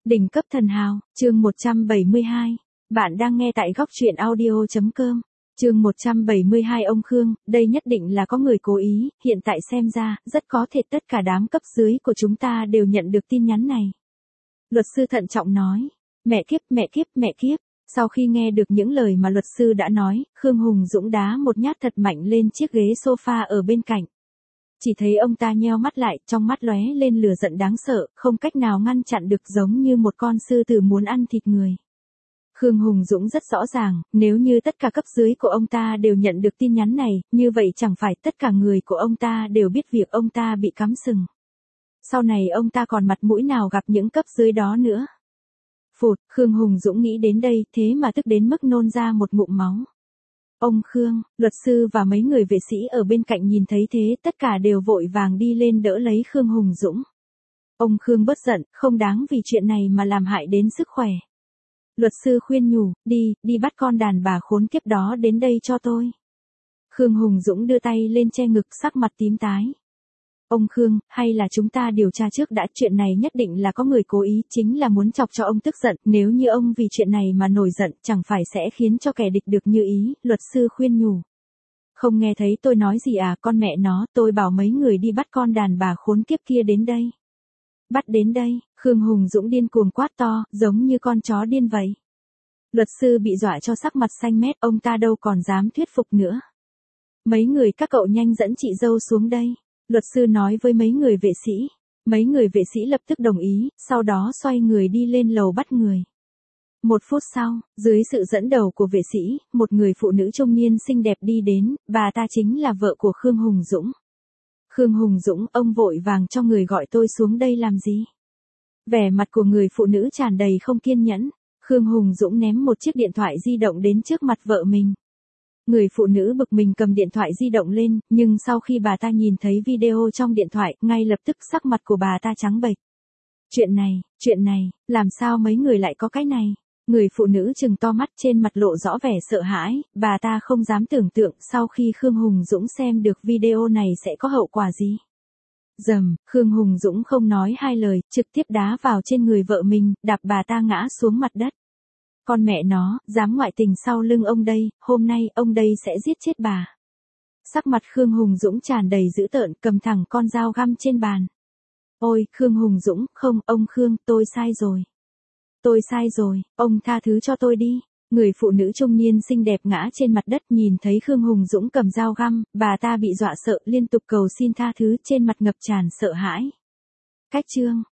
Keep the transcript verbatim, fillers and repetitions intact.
Đỉnh cấp thần hào, chương một trăm bảy mươi hai. Bạn đang nghe tại góc truyện audio.com. Chương một trăm bảy mươi hai. Ông Khương, đây nhất định là có người cố ý, hiện tại xem ra, rất có thể tất cả đám cấp dưới của chúng ta đều nhận được tin nhắn này. Luật sư thận trọng nói. Mẹ kiếp, mẹ kiếp, mẹ kiếp. Sau khi nghe được những lời mà luật sư đã nói, Khương Hùng Dũng đá một nhát thật mạnh lên chiếc ghế sofa ở bên cạnh. Chỉ thấy ông ta nheo mắt lại, trong mắt lóe lên lửa giận đáng sợ, không cách nào ngăn chặn được, giống như một con sư tử muốn ăn thịt người. Khương Hùng Dũng rất rõ ràng, nếu như tất cả cấp dưới của ông ta đều nhận được tin nhắn này, như vậy chẳng phải tất cả người của ông ta đều biết việc ông ta bị cắm sừng. Sau này ông ta còn mặt mũi nào gặp những cấp dưới đó nữa. Phụt, Khương Hùng Dũng nghĩ đến đây, thế mà tức đến mức nôn ra một ngụm máu. Ông Khương, luật sư và mấy người vệ sĩ ở bên cạnh nhìn thấy thế, tất cả đều vội vàng đi lên đỡ lấy Khương Hùng Dũng. Ông Khương bớt giận, không đáng vì chuyện này mà làm hại đến sức khỏe. Luật sư khuyên nhủ, đi, đi bắt con đàn bà khốn kiếp đó đến đây cho tôi. Khương Hùng Dũng đưa tay lên che ngực, sắc mặt tím tái. Ông Khương, hay là chúng ta điều tra trước đã, chuyện này nhất định là có người cố ý, chính là muốn chọc cho ông tức giận, nếu như ông vì chuyện này mà nổi giận, chẳng phải sẽ khiến cho kẻ địch được như ý, luật sư khuyên nhủ. Không nghe thấy tôi nói gì à, con mẹ nó, tôi bảo mấy người đi bắt con đàn bà khốn kiếp kia đến đây. Bắt đến đây, Khương Hùng Dũng điên cuồng quát to, giống như con chó điên vậy. Luật sư bị dọa cho sắc mặt xanh mét, ông ta đâu còn dám thuyết phục nữa. Mấy người các cậu nhanh dẫn chị dâu xuống đây. Luật sư nói với mấy người vệ sĩ. Mấy người vệ sĩ lập tức đồng ý, sau đó xoay người đi lên lầu bắt người. Một phút sau, dưới sự dẫn đầu của vệ sĩ, một người phụ nữ trung niên xinh đẹp đi đến, bà ta chính là vợ của Khương Hùng Dũng. Khương Hùng Dũng, ông vội vàng cho người gọi tôi xuống đây làm gì? Vẻ mặt của người phụ nữ tràn đầy không kiên nhẫn. Khương Hùng Dũng ném một chiếc điện thoại di động đến trước mặt vợ mình. Người phụ nữ bực mình cầm điện thoại di động lên, nhưng sau khi bà ta nhìn thấy video trong điện thoại, ngay lập tức sắc mặt của bà ta trắng bệch. Chuyện này, chuyện này, làm sao mấy người lại có cái này? Người phụ nữ trừng to mắt, trên mặt lộ rõ vẻ sợ hãi, bà ta không dám tưởng tượng sau khi Khương Hùng Dũng xem được video này sẽ có hậu quả gì. Dầm, Khương Hùng Dũng không nói hai lời, trực tiếp đá vào trên người vợ mình, đạp bà ta ngã xuống mặt đất. Con mẹ nó, dám ngoại tình sau lưng ông đây, hôm nay ông đây sẽ giết chết bà. Sắc mặt Khương Hùng Dũng tràn đầy dữ tợn, cầm thẳng con dao găm trên bàn. Ôi, Khương Hùng Dũng, không, ông Khương, tôi sai rồi. Tôi sai rồi, ông tha thứ cho tôi đi. Người phụ nữ trung niên xinh đẹp ngã trên mặt đất, nhìn thấy Khương Hùng Dũng cầm dao găm, bà ta bị dọa sợ, liên tục cầu xin tha thứ, trên mặt ngập tràn sợ hãi. Cách chương.